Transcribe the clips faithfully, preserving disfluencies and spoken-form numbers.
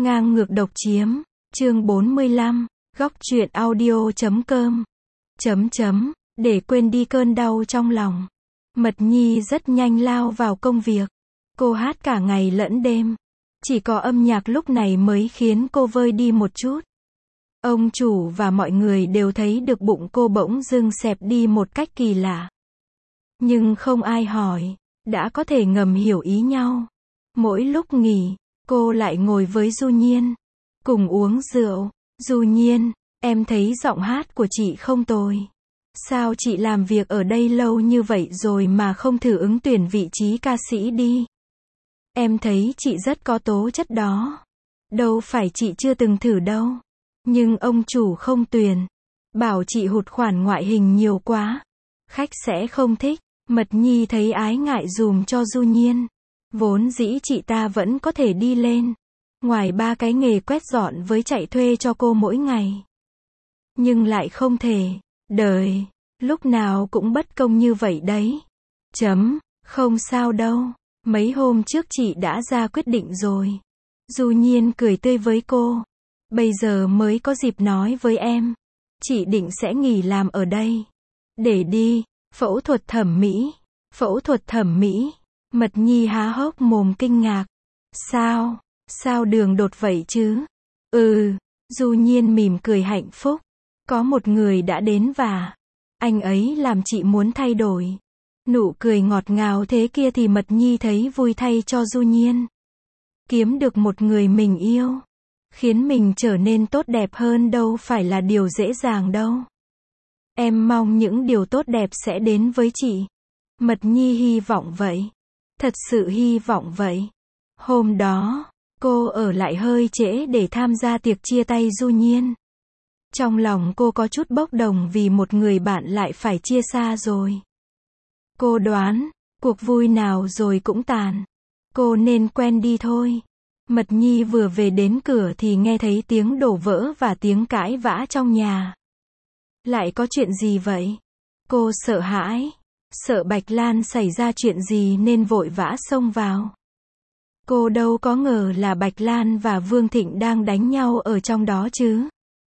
Ngang ngược độc chiếm, chương bốn mươi lăm, góc truyện audio chấm com, chấm chấm, để quên đi cơn đau trong lòng. Mật Nhi rất nhanh lao vào công việc. Cô hát cả ngày lẫn đêm. Chỉ có âm nhạc lúc này mới khiến cô vơi đi một chút. Ông chủ và mọi người đều thấy được bụng cô bỗng dưng xẹp đi một cách kỳ lạ. Nhưng không ai hỏi, đã có thể ngầm hiểu ý nhau. Mỗi lúc nghỉ, cô lại ngồi với Du Nhiên, cùng uống rượu. Du Nhiên, em thấy giọng hát của chị không tồi. Sao chị làm việc ở đây lâu như vậy rồi mà không thử ứng tuyển vị trí ca sĩ đi? Em thấy chị rất có tố chất đó. Đâu phải chị chưa từng thử đâu. Nhưng ông chủ không tuyển. Bảo chị hụt khoản ngoại hình nhiều quá. Khách sẽ không thích. Mật Nhi thấy ái ngại dùm cho Du Nhiên. Vốn dĩ chị ta vẫn có thể đi lên. Ngoài ba cái nghề quét dọn với chạy thuê cho cô mỗi ngày. Nhưng lại không thể. Đời, lúc nào cũng bất công như vậy đấy. Chấm, không sao đâu. Mấy hôm trước chị đã ra quyết định rồi. Du Nhiên cười tươi với cô. Bây giờ mới có dịp nói với em. Chị định sẽ nghỉ làm ở đây. Để đi, phẫu thuật thẩm mỹ. Phẫu thuật thẩm mỹ. Mật Nhi há hốc mồm kinh ngạc. Sao? Sao đường đột vậy chứ? Ừ, Du Nhiên mỉm cười hạnh phúc. Có một người đã đến và anh ấy làm chị muốn thay đổi. Nụ cười ngọt ngào thế kia thì Mật Nhi thấy vui thay cho Du Nhiên. Kiếm được một người mình yêu, khiến mình trở nên tốt đẹp hơn đâu phải là điều dễ dàng đâu. Em mong những điều tốt đẹp sẽ đến với chị. Mật Nhi hy vọng vậy. Thật sự hy vọng vậy. Hôm đó, cô ở lại hơi trễ để tham gia tiệc chia tay Du Nhiên. Trong lòng cô có chút bốc đồng vì một người bạn lại phải chia xa rồi. Cô đoán, cuộc vui nào rồi cũng tàn. Cô nên quen đi thôi. Mật Nhi vừa về đến cửa thì nghe thấy tiếng đổ vỡ và tiếng cãi vã trong nhà. Lại có chuyện gì vậy? Cô sợ hãi. Sợ Bạch Lan xảy ra chuyện gì nên vội vã xông vào. Cô đâu có ngờ là Bạch Lan và Vương Thịnh đang đánh nhau ở trong đó chứ.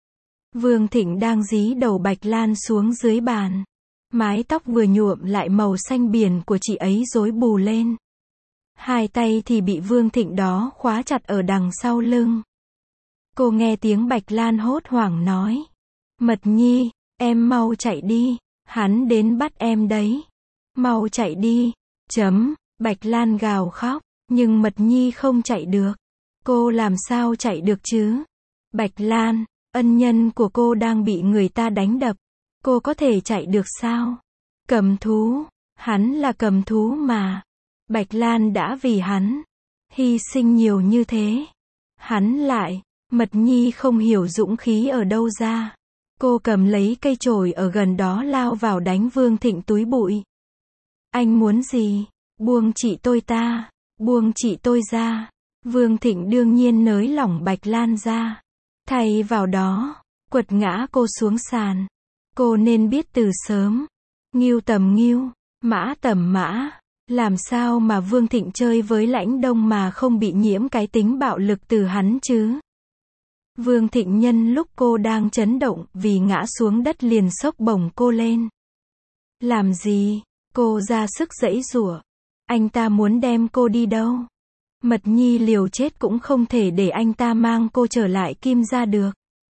Vương Thịnh đang dí đầu Bạch Lan xuống dưới bàn. Mái tóc vừa nhuộm lại màu xanh biển của chị ấy rối bù lên. Hai tay thì bị Vương Thịnh đó khóa chặt ở đằng sau lưng. Cô nghe tiếng Bạch Lan hốt hoảng nói. Mật Nhi, em mau chạy đi. Hắn đến bắt em đấy. Mau chạy đi. Chấm. Bạch Lan gào khóc. Nhưng Mật Nhi không chạy được. Cô làm sao chạy được chứ? Bạch Lan, ân nhân của cô đang bị người ta đánh đập. Cô có thể chạy được sao? Cầm thú. Hắn là cầm thú mà. Bạch Lan đã vì hắn hy sinh nhiều như thế. Hắn lại. Mật Nhi không hiểu dũng khí ở đâu ra. Cô cầm lấy cây chổi ở gần đó lao vào đánh Vương Thịnh túi bụi. Anh muốn gì? Buông chị tôi ta. Buông chị tôi ra. Vương Thịnh đương nhiên nới lỏng Bạch Lan ra. Thay vào đó, quật ngã cô xuống sàn. Cô nên biết từ sớm. Ngưu tầm ngưu, mã tầm mã. Làm sao mà Vương Thịnh chơi với Lãnh Đông mà không bị nhiễm cái tính bạo lực từ hắn chứ? Vương Thịnh nhân lúc cô đang chấn động vì ngã xuống đất liền xốc bổng cô lên. Làm gì? Cô ra sức giãy giụa. Anh ta muốn đem cô đi đâu? Mật Nhi liều chết cũng không thể để anh ta mang cô trở lại Kim gia được.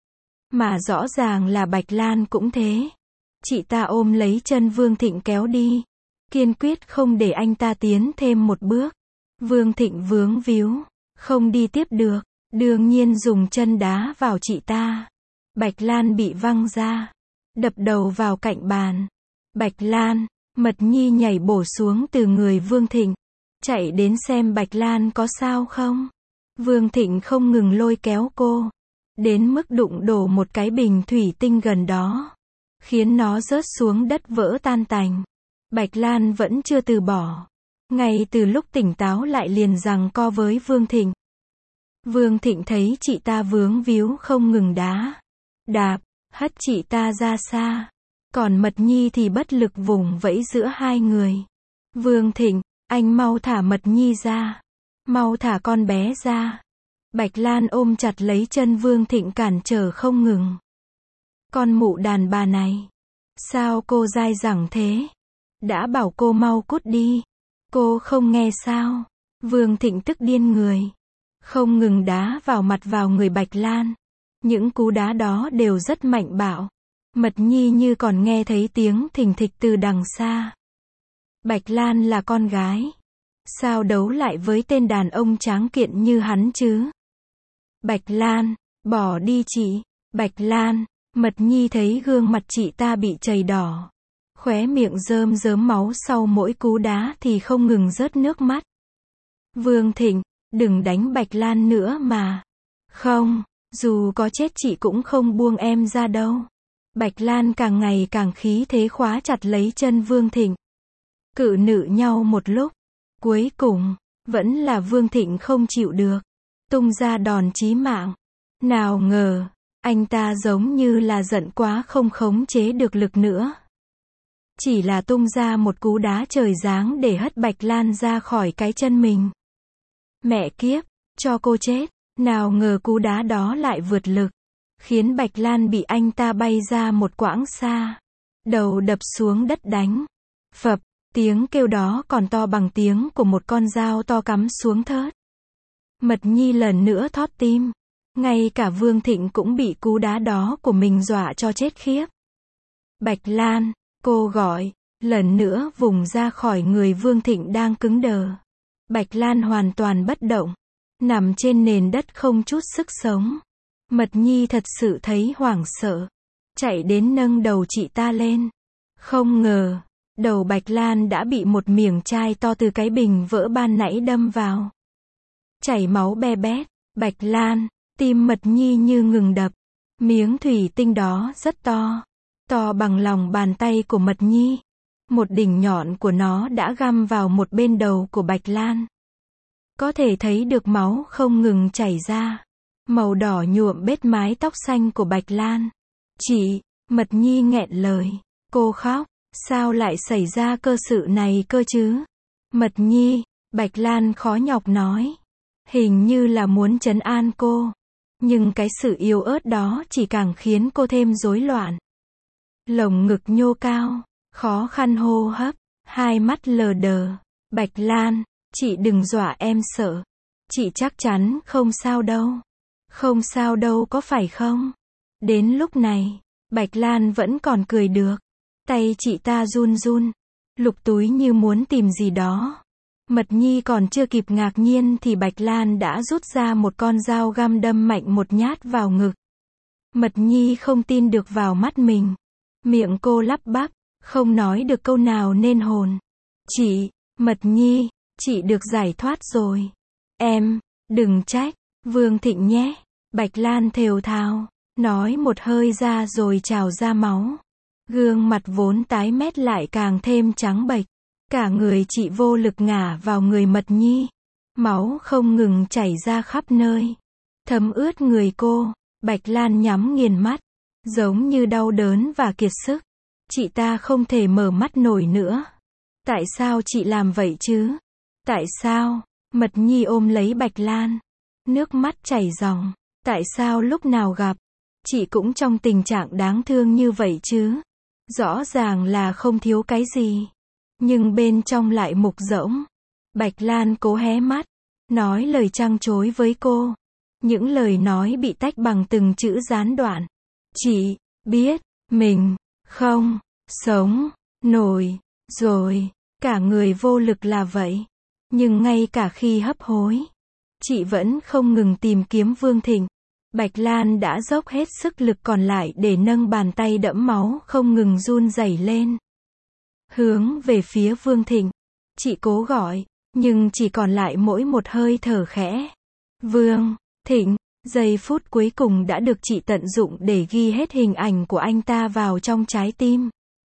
Mà rõ ràng là Bạch Lan cũng thế. Chị ta ôm lấy chân Vương Thịnh kéo đi. Kiên quyết không để anh ta tiến thêm một bước. Vương Thịnh vướng víu. Không đi tiếp được. Đương nhiên dùng chân đá vào chị ta. Bạch Lan bị văng ra. Đập đầu vào cạnh bàn. Bạch Lan. Mật Nhi nhảy bổ xuống từ người Vương Thịnh. Chạy đến xem Bạch Lan có sao không. Vương Thịnh không ngừng lôi kéo cô. Đến mức đụng đổ một cái bình thủy tinh gần đó. Khiến nó rớt xuống đất vỡ tan tành. Bạch Lan vẫn chưa từ bỏ. Ngay từ lúc tỉnh táo lại liền giằng co với Vương Thịnh. Vương Thịnh thấy chị ta vướng víu không ngừng đá. Đạp, hất chị ta ra xa. Còn Mật Nhi thì bất lực vùng vẫy giữa hai người. Vương Thịnh, anh mau thả Mật Nhi ra. Mau thả con bé ra. Bạch Lan ôm chặt lấy chân Vương Thịnh cản trở không ngừng. Con mụ đàn bà này. Sao cô dai dẳng thế? Đã bảo cô mau cút đi. Cô không nghe sao? Vương Thịnh tức điên người. Không ngừng đá vào mặt vào người Bạch Lan. Những cú đá đó đều rất mạnh bạo. Mật Nhi như còn nghe thấy tiếng thình thịch từ đằng xa. Bạch Lan là con gái. Sao đấu lại với tên đàn ông tráng kiện như hắn chứ? Bạch Lan, bỏ đi chị. Bạch Lan, Mật Nhi thấy gương mặt chị ta bị chảy đỏ. Khóe miệng rơm rớm máu sau mỗi cú đá thì không ngừng rớt nước mắt. Vương Thịnh, đừng đánh Bạch Lan nữa mà. Không, dù có chết chị cũng không buông em ra đâu. Bạch Lan càng ngày càng khí thế khóa chặt lấy chân Vương Thịnh. Cự nữ nhau một lúc. Cuối cùng, vẫn là Vương Thịnh không chịu được. Tung ra đòn chí mạng. Nào ngờ, anh ta giống như là giận quá không khống chế được lực nữa. Chỉ là tung ra một cú đá trời giáng để hất Bạch Lan ra khỏi cái chân mình. Mẹ kiếp, cho cô chết. Nào ngờ cú đá đó lại vượt lực. Khiến Bạch Lan bị anh ta bay ra một quãng xa. Đầu đập xuống đất đánh. Phập, tiếng kêu đó còn to bằng tiếng của một con dao to cắm xuống thớt. Mật Nhi lần nữa thót tim. Ngay cả Vương Thịnh cũng bị cú đá đó của mình dọa cho chết khiếp. Bạch Lan, cô gọi, lần nữa vùng ra khỏi người Vương Thịnh đang cứng đờ. Bạch Lan hoàn toàn bất động. Nằm trên nền đất không chút sức sống. Mật Nhi thật sự thấy hoảng sợ. Chạy đến nâng đầu chị ta lên. Không ngờ, đầu Bạch Lan đã bị một miệng chai to từ cái bình vỡ ban nãy đâm vào. Chảy máu be bét. Bạch Lan, tim Mật Nhi như ngừng đập. Miếng thủy tinh đó rất to. To bằng lòng bàn tay của Mật Nhi. Một đỉnh nhọn của nó đã găm vào một bên đầu của Bạch Lan. Có thể thấy được máu không ngừng chảy ra. Màu đỏ nhuộm bết mái tóc xanh của Bạch Lan. Chị, Mật Nhi nghẹn lời. Cô khóc. Sao lại xảy ra cơ sự này cơ chứ? Mật Nhi, Bạch Lan khó nhọc nói. Hình như là muốn trấn an cô. Nhưng cái sự yếu ớt đó chỉ càng khiến cô thêm rối loạn. Lồng ngực nhô cao, khó khăn hô hấp, hai mắt lờ đờ. Bạch Lan, chị đừng dọa em sợ. Chị chắc chắn không sao đâu. Không sao đâu có phải không? Đến lúc này, Bạch Lan vẫn còn cười được. Tay chị ta run run, lục túi như muốn tìm gì đó. Mật Nhi còn chưa kịp ngạc nhiên thì Bạch Lan đã rút ra một con dao găm đâm mạnh một nhát vào ngực. Mật Nhi không tin được vào mắt mình. Miệng cô lắp bắp, không nói được câu nào nên hồn. Chị, Mật Nhi, chị được giải thoát rồi. Em, đừng trách, Vương Thịnh nhé. Bạch Lan thều thào, nói một hơi ra rồi trào ra máu. Gương mặt vốn tái mét lại càng thêm trắng bệch. Cả người chị vô lực ngả vào người Mật Nhi. Máu không ngừng chảy ra khắp nơi. Thấm ướt người cô. Bạch Lan nhắm nghiền mắt. Giống như đau đớn và kiệt sức. Chị ta không thể mở mắt nổi nữa. Tại sao chị làm vậy chứ? Tại sao? Mật Nhi ôm lấy Bạch Lan. Nước mắt chảy ròng. Tại sao lúc nào gặp, chị cũng trong tình trạng đáng thương như vậy chứ? Rõ ràng là không thiếu cái gì. Nhưng bên trong lại mục rỗng. Bạch Lan cố hé mắt. Nói lời trăng trối với cô. Những lời nói bị tách bằng từng chữ gián đoạn. Chị biết, mình không sống nổi rồi. Cả người vô lực là vậy. Nhưng ngay cả khi hấp hối, chị vẫn không ngừng tìm kiếm Vương Thịnh. Bạch Lan đã dốc hết sức lực còn lại để nâng bàn tay đẫm máu không ngừng run rẩy lên. Hướng về phía Vương Thịnh. Chị cố gọi, nhưng chỉ còn lại mỗi một hơi thở khẽ. Vương Thịnh, giây phút cuối cùng đã được chị tận dụng để ghi hết hình ảnh của anh ta vào trong trái tim.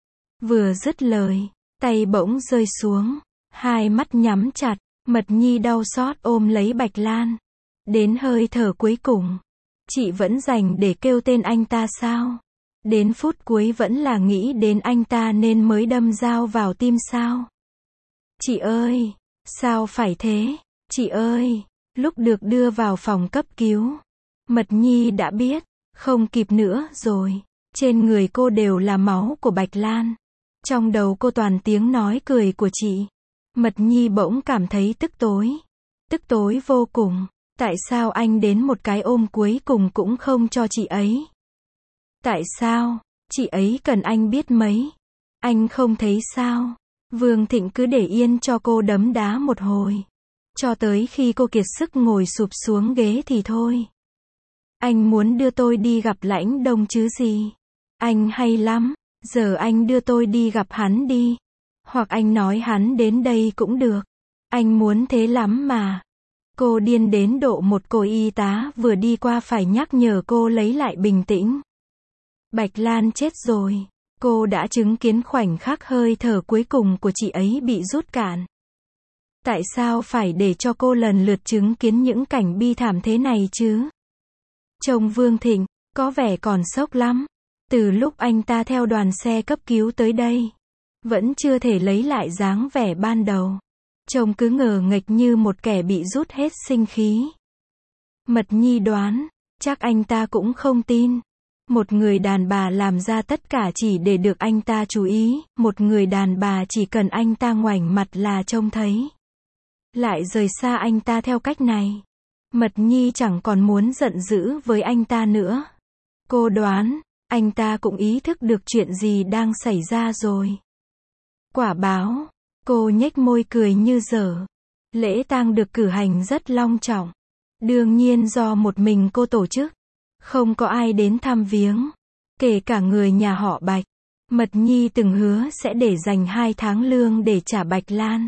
Vừa dứt lời, tay bỗng rơi xuống. Hai mắt nhắm chặt, Mật Nhi đau xót ôm lấy Bạch Lan. Đến hơi thở cuối cùng, chị vẫn dành để kêu tên anh ta sao? Đến phút cuối vẫn là nghĩ đến anh ta nên mới đâm dao vào tim sao? Chị ơi! Sao phải thế? Chị ơi! Lúc được đưa vào phòng cấp cứu, Mật Nhi đã biết, không kịp nữa rồi. Trên người cô đều là máu của Bạch Lan. Trong đầu cô toàn tiếng nói cười của chị. Mật Nhi bỗng cảm thấy tức tối. Tức tối vô cùng. Tại sao anh đến một cái ôm cuối cùng cũng không cho chị ấy? Tại sao? Chị ấy cần anh biết mấy. Anh không thấy sao? Vương Thịnh cứ để yên cho cô đấm đá một hồi. Cho tới khi cô kiệt sức ngồi sụp xuống ghế thì thôi. Anh muốn đưa tôi đi gặp Lãnh Đông chứ gì? Anh hay lắm. Giờ anh đưa tôi đi gặp hắn đi. Hoặc anh nói hắn đến đây cũng được. Anh muốn thế lắm mà. Cô điên đến độ một cô y tá vừa đi qua phải nhắc nhở cô lấy lại bình tĩnh. Bạch Lan chết rồi. Cô đã chứng kiến khoảnh khắc hơi thở cuối cùng của chị ấy bị rút cạn. Tại sao phải để cho cô lần lượt chứng kiến những cảnh bi thảm thế này chứ? Chồng Vương Thịnh, có vẻ còn sốc lắm. Từ lúc anh ta theo đoàn xe cấp cứu tới đây, vẫn chưa thể lấy lại dáng vẻ ban đầu. Chồng cứ ngờ nghệch như một kẻ bị rút hết sinh khí. Mật Nhi đoán, chắc anh ta cũng không tin. Một người đàn bà làm ra tất cả chỉ để được anh ta chú ý, một người đàn bà chỉ cần anh ta ngoảnh mặt là trông thấy. Lại rời xa anh ta theo cách này. Mật Nhi chẳng còn muốn giận dữ với anh ta nữa. Cô đoán, anh ta cũng ý thức được chuyện gì đang xảy ra rồi. Quả báo, cô nhếch môi cười như dở. Lễ tang được cử hành rất long trọng. Đương nhiên do một mình cô tổ chức. Không có ai đến thăm viếng. Kể cả người nhà họ Bạch. Mật Nhi từng hứa sẽ để dành hai tháng lương để trả Bạch Lan.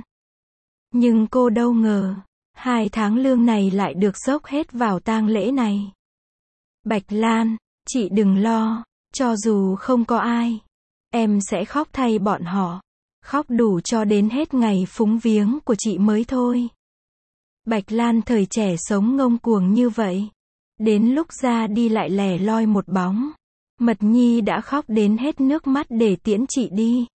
Nhưng cô đâu ngờ, hai tháng lương này lại được dốc hết vào tang lễ này. Bạch Lan, chị đừng lo, cho dù không có ai, em sẽ khóc thay bọn họ. Khóc đủ cho đến hết ngày phúng viếng của chị mới thôi. Bạch Lan thời trẻ sống ngông cuồng như vậy. Đến lúc ra đi lại lẻ loi một bóng. Mật Nhi đã khóc đến hết nước mắt để tiễn chị đi.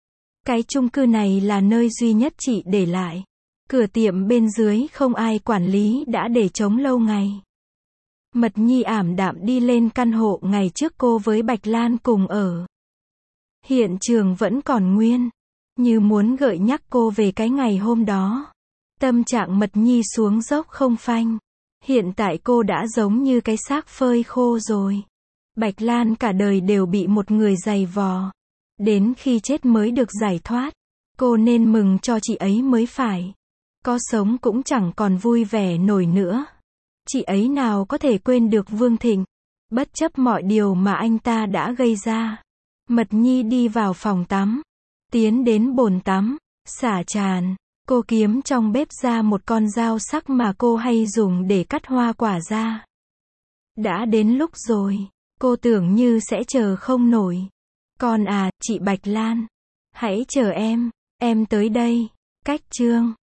Cái chung cư này là nơi duy nhất chị để lại. Cửa tiệm bên dưới không ai quản lý đã để trống lâu ngày. Mật Nhi ảm đạm đi lên căn hộ ngày trước cô với Bạch Lan cùng ở. Hiện trường vẫn còn nguyên, như muốn gợi nhắc cô về cái ngày hôm đó. Tâm trạng Mật Nhi xuống dốc không phanh. Hiện tại cô đã giống như cái xác phơi khô rồi. Bạch Lan cả đời đều bị một người giày vò. Đến khi chết mới được giải thoát. Cô nên mừng cho chị ấy mới phải. Có sống cũng chẳng còn vui vẻ nổi nữa. Chị ấy nào có thể quên được Vương Thịnh. Bất chấp mọi điều mà anh ta đã gây ra. Mật Nhi đi vào phòng tắm. Tiến đến bồn tắm. Xả tràn. Cô kiếm trong bếp ra một con dao sắc mà cô hay dùng để cắt hoa quả ra. Đã đến lúc rồi. Cô tưởng như sẽ chờ không nổi. Con à, chị Bạch Lan. Hãy chờ em. Em tới đây. Cách chương.